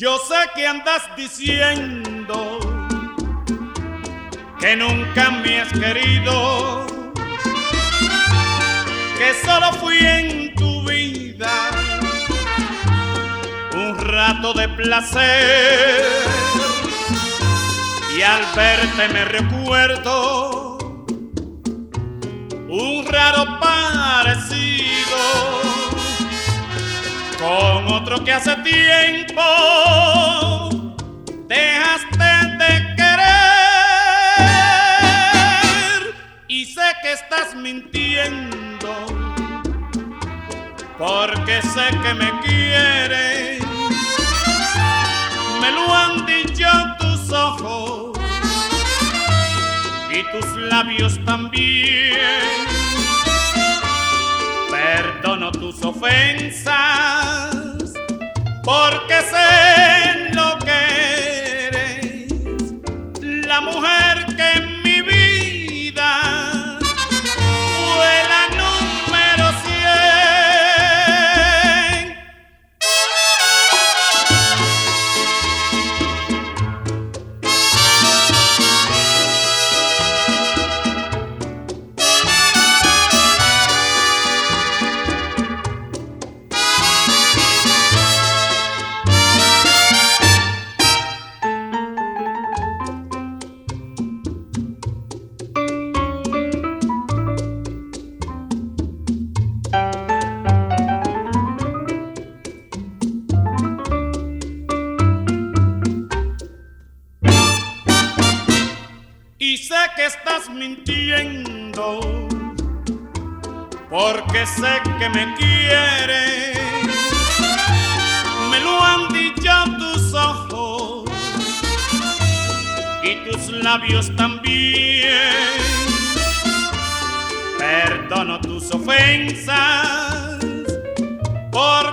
Yo sé que andas diciendo que nunca me has querido, que solo fui en tu vida un rato de placer, y al verte me recuerdo un raro parecido con otro que hace tiempo dejaste de querer, y sé que estás mintiendo porque sé que me quieres. Me lo han dicho tus ojos y tus labios también. Perdono tus ofensas porque sé lo que eres, la mujer que en mi vida fue la número 100. Y sé que estás mintiendo porque sé que me quieres. Me lo han dicho tus ojos y tus labios también. Perdono tus ofensas porque